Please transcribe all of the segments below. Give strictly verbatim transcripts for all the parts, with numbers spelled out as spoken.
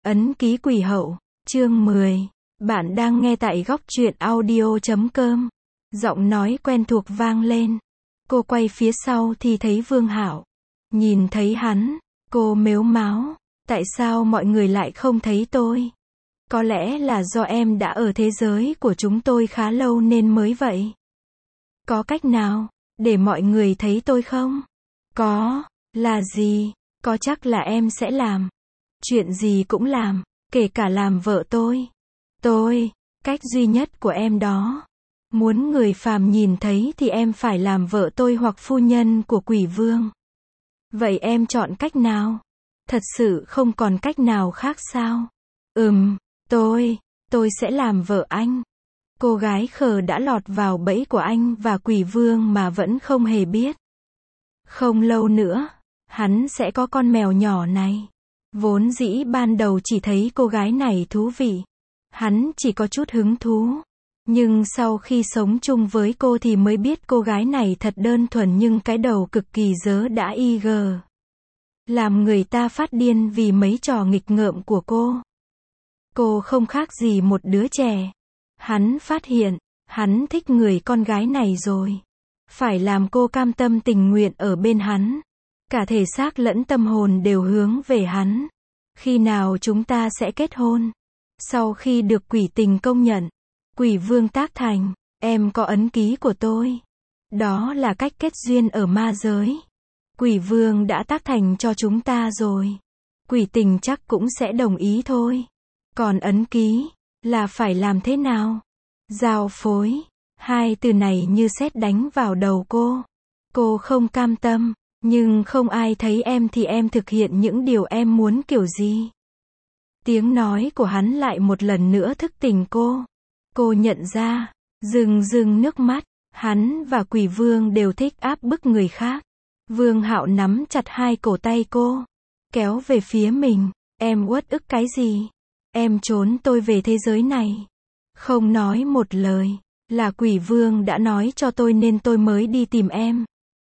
Ấn ký quỷ hậu, chương mười. Bạn đang nghe tại góc truyện audio chấm com. Giọng nói quen thuộc vang lên. Cô quay phía sau thì thấy Vương Hạo. Nhìn thấy hắn, cô mếu máo. Tại sao mọi người lại không thấy tôi? Có lẽ là do em đã ở thế giới của chúng tôi khá lâu nên mới vậy. Có cách nào để mọi người thấy tôi không? Có. Là gì? Có chắc là em sẽ làm. Chuyện gì cũng làm, kể cả làm vợ tôi. Tôi, cách duy nhất của em đó. Muốn người phàm nhìn thấy thì em phải làm vợ tôi hoặc phu nhân của quỷ vương. Vậy em chọn cách nào? Thật sự không còn cách nào khác sao? Ừm, tôi, tôi sẽ làm vợ anh. Cô gái khờ đã lọt vào bẫy của anh và quỷ vương mà vẫn không hề biết. Không lâu nữa, hắn sẽ có con mèo nhỏ này. Vốn dĩ ban đầu chỉ thấy cô gái này thú vị. Hắn chỉ có chút hứng thú. Nhưng sau khi sống chung với cô thì mới biết cô gái này thật đơn thuần nhưng cái đầu cực kỳ dớ đã y gờ. Làm người ta phát điên vì mấy trò nghịch ngợm của cô. Cô không khác gì một đứa trẻ. Hắn phát hiện, hắn thích người con gái này rồi. Phải làm cô cam tâm tình nguyện ở bên hắn. Cả thể xác lẫn tâm hồn đều hướng về hắn. Khi nào chúng ta sẽ kết hôn? Sau khi được quỷ tình công nhận, quỷ vương tác thành, em có ấn ký của tôi. Đó là cách kết duyên ở ma giới. Quỷ vương đã tác thành cho chúng ta rồi. Quỷ tình chắc cũng sẽ đồng ý thôi. Còn ấn ký, là phải làm thế nào? Giao phối. Hai từ này như sét đánh vào đầu cô. Cô không cam tâm. Nhưng không ai thấy em thì em thực hiện những điều em muốn kiểu gì? Tiếng nói của hắn lại một lần nữa thức tỉnh cô. Cô nhận ra, rưng rưng nước mắt, hắn và quỷ vương đều thích áp bức người khác. Vương Hạo nắm chặt hai cổ tay cô, kéo về phía mình. Em uất ức cái gì? Em trốn tôi về thế giới này. Không nói một lời, là quỷ vương đã nói cho tôi nên tôi mới đi tìm em.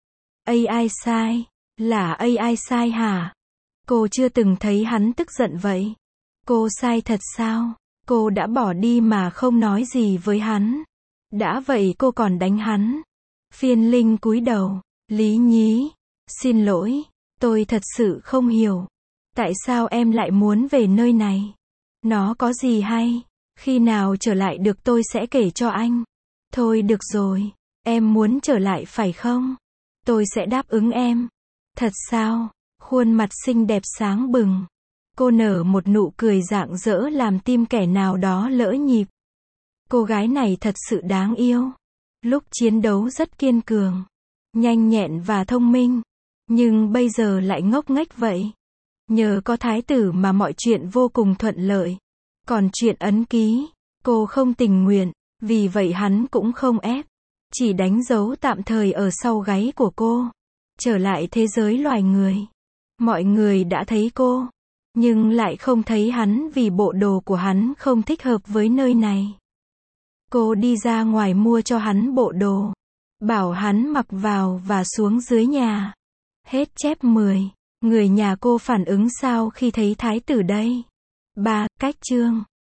a i sai? Là a i sai hả? Cô chưa từng thấy hắn tức giận vậy. Cô sai thật sao? Cô đã bỏ đi mà không nói gì với hắn. Đã vậy cô còn đánh hắn. Phiên Linh cúi đầu. Lý nhí. Xin lỗi. Tôi thật sự không hiểu. Tại sao em lại muốn về nơi này? Nó có gì hay? Khi nào trở lại được tôi sẽ kể cho anh. Thôi được rồi. Em muốn trở lại phải không? Tôi sẽ đáp ứng em. Thật sao? Khuôn mặt xinh đẹp sáng bừng. Cô nở một nụ cười rạng rỡ làm tim kẻ nào đó lỡ nhịp. Cô gái này thật sự đáng yêu. Lúc chiến đấu rất kiên cường, nhanh nhẹn và thông minh. Nhưng bây giờ lại ngốc nghếch vậy. Nhờ có thái tử mà mọi chuyện vô cùng thuận lợi. Còn chuyện ấn ký, cô không tình nguyện. Vì vậy hắn cũng không ép. Chỉ đánh dấu tạm thời ở sau gáy của cô. Trở lại thế giới loài người. Mọi người đã thấy cô. Nhưng lại không thấy hắn vì bộ đồ của hắn không thích hợp với nơi này. Cô đi ra ngoài mua cho hắn bộ đồ. Bảo hắn mặc vào và xuống dưới nhà. Hết chép mười. Người nhà cô phản ứng sao khi thấy thái tử đây? ba. Cách chương.